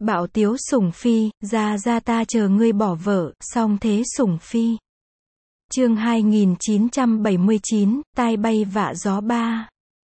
Bạo tiếu sủng phi, ra ra ta chờ ngươi bỏ vợ, song thế sủng phi. Chương 2979, tai bay vạ gió 3.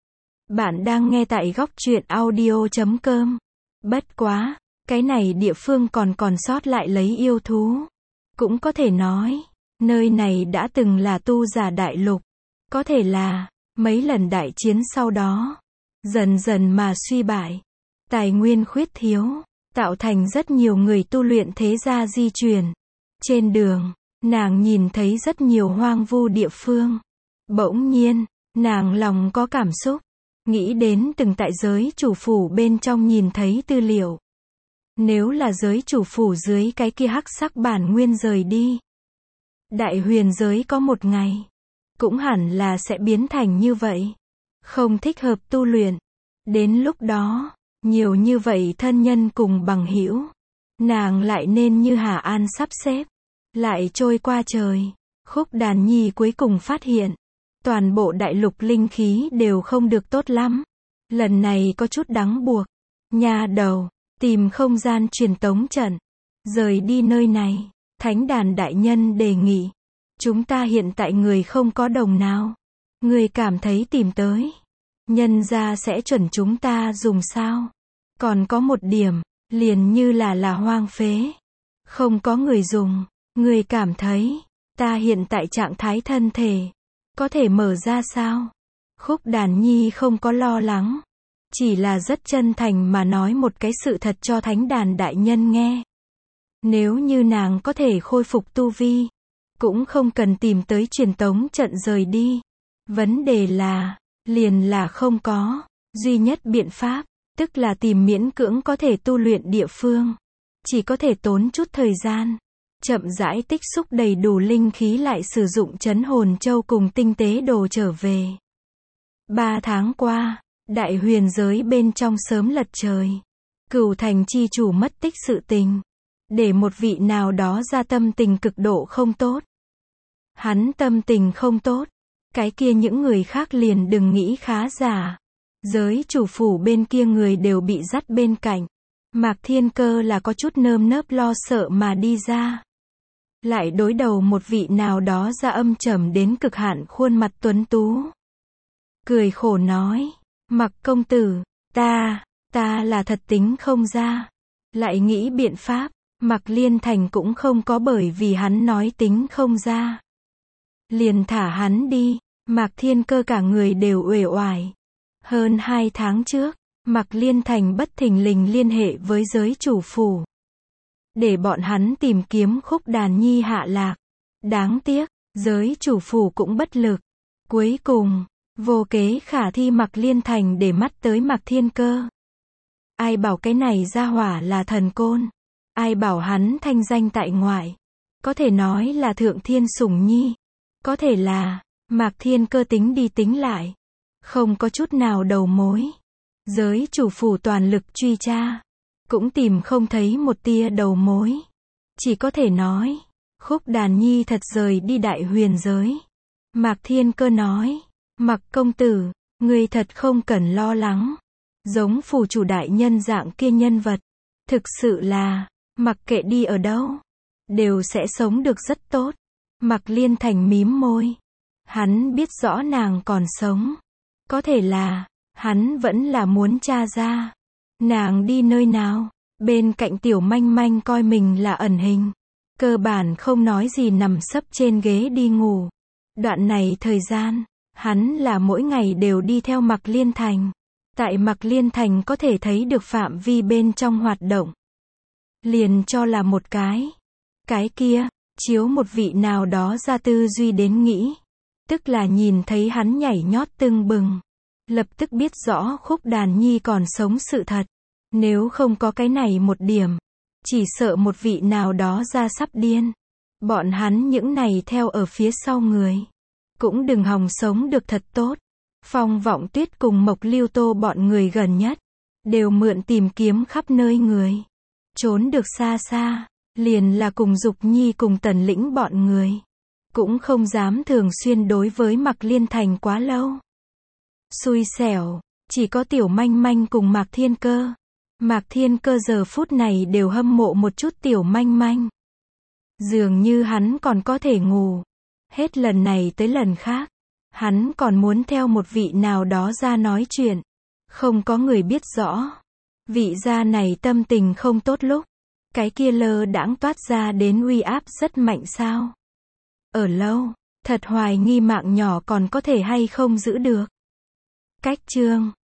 Bạn đang nghe tại góc truyện audio.com. Bất quá, cái này địa phương còn sót lại lấy yêu thú. Cũng có thể nói, nơi này đã từng là tu giả đại lục. Có thể là, mấy lần đại chiến sau đó, dần dần mà suy bại. Tài nguyên khuyết thiếu, tạo thành rất nhiều người tu luyện thế gia di chuyển. Trên đường, nàng nhìn thấy rất nhiều hoang vu địa phương. Bỗng nhiên, nàng lòng có cảm xúc, nghĩ đến từng tại giới chủ phủ bên trong nhìn thấy tư liệu. Nếu là giới chủ phủ dưới cái kia hắc sắc bản nguyên rời đi, đại huyền giới có một ngày, cũng hẳn là sẽ biến thành như vậy. Không thích hợp tu luyện. Đến lúc đó, nhiều như vậy thân nhân cùng bằng hữu, nàng lại nên như Hà An sắp xếp, lại trôi qua trời. Khúc Đàn Nhi cuối cùng phát hiện, toàn bộ đại lục linh khí đều không được tốt lắm. Lần này có chút đáng buộc. Nha đầu, tìm không gian truyền tống trận, rời đi nơi này. Thánh đàn đại nhân đề nghị, chúng ta hiện tại người không có đồng nào. Người cảm thấy tìm tới, nhân gia sẽ chuẩn chúng ta dùng sao? Còn có một điểm, liền như là hoang phế, không có người dùng. Người cảm thấy, ta hiện tại trạng thái thân thể, có thể mở ra sao? Khúc Đàn Nhi không có lo lắng, chỉ là rất chân thành mà nói một cái sự thật cho thánh đàn đại nhân nghe. Nếu như nàng có thể khôi phục tu vi, cũng không cần tìm tới truyền tống trận rời đi. Vấn đề là, liền là không có, duy nhất biện pháp, tức là tìm miễn cưỡng có thể tu luyện địa phương. Chỉ có thể tốn chút thời gian, chậm rãi tích xúc đầy đủ linh khí lại sử dụng trấn hồn châu cùng tinh tế đồ trở về. 3 tháng qua, đại huyền giới bên trong sớm lật trời. Cửu thành chi chủ mất tích sự tình, để một vị nào đó ra tâm tình cực độ không tốt. Hắn tâm tình không tốt, cái kia những người khác liền đừng nghĩ khá giả. Giới chủ phủ bên kia người đều bị dắt bên cạnh. Mạc Thiên Cơ là có chút nơm nớp lo sợ mà đi ra. Lại đối đầu một vị nào đó ra âm trầm đến cực hạn khuôn mặt tuấn tú. Cười khổ nói, Mạc công tử, ta là thật tính không ra. Lại nghĩ biện pháp, Mạc Liên Thành cũng không có bởi vì hắn nói tính không ra. Liền thả hắn đi. Mạc Thiên Cơ cả người đều uể oải. Hơn 2 tháng trước, Mạc Liên Thành bất thình lình liên hệ với giới chủ phủ, để bọn hắn tìm kiếm Khúc Đàn Nhi hạ lạc. Đáng tiếc, giới chủ phủ cũng bất lực. Cuối cùng, vô kế khả thi Mạc Liên Thành để mắt tới Mạc Thiên Cơ. Ai bảo cái này ra hỏa là thần côn. Ai bảo hắn thanh danh tại ngoại. Có thể nói là thượng thiên sủng nhi. Có thể là, Mạc Thiên Cơ tính đi tính lại, không có chút nào đầu mối. Giới chủ phủ toàn lực truy tra, cũng tìm không thấy một tia đầu mối. Chỉ có thể nói, Khúc Đàn Nhi thật rời đi đại huyền giới. Mạc Thiên Cơ nói, Mạc công tử, người thật không cần lo lắng. Giống phủ chủ đại nhân dạng kia nhân vật, thực sự là, mặc kệ đi ở đâu, đều sẽ sống được rất tốt. Mạc Liên Thành mím môi. Hắn biết rõ nàng còn sống. Có thể là, hắn vẫn là muốn tra ra. Nàng đi nơi nào? Bên cạnh Tiểu Manh Manh coi mình là ẩn hình. Cơ bản không nói gì nằm sấp trên ghế đi ngủ. Đoạn này thời gian, hắn là mỗi ngày đều đi theo Mạc Liên Thành. Tại Mạc Liên Thành có thể thấy được phạm vi bên trong hoạt động. Liền cho là một cái. Cái kia, chiếu một vị nào đó ra tư duy đến nghĩ. Tức là nhìn thấy hắn nhảy nhót tưng bừng. Lập tức biết rõ Khúc Đàn Nhi còn sống sự thật. Nếu không có cái này một điểm, chỉ sợ một vị nào đó ra sắp điên. Bọn hắn những này theo ở phía sau người, cũng đừng hòng sống được thật tốt. Phong Vọng Tuyết cùng Mộc Lưu Tô bọn người gần nhất, đều mượn tìm kiếm khắp nơi người. Trốn được xa xa, liền là cùng Dục Nhi cùng Tần Lĩnh bọn người. Cũng không dám thường xuyên đối với Mạc Liên Thành quá lâu. Xui xẻo, chỉ có Tiểu Manh Manh cùng Mạc Thiên Cơ. Mạc Thiên Cơ giờ phút này đều hâm mộ một chút Tiểu Manh Manh. Dường như hắn còn có thể ngủ. Hết lần này tới lần khác. Hắn còn muốn theo một vị nào đó ra nói chuyện. Không có người biết rõ. Vị gia này tâm tình không tốt lúc. Cái kia lơ đãng toát ra đến uy áp rất mạnh sao. Ở lâu, thật hoài nghi mạng nhỏ còn có thể hay không giữ được. Cách chương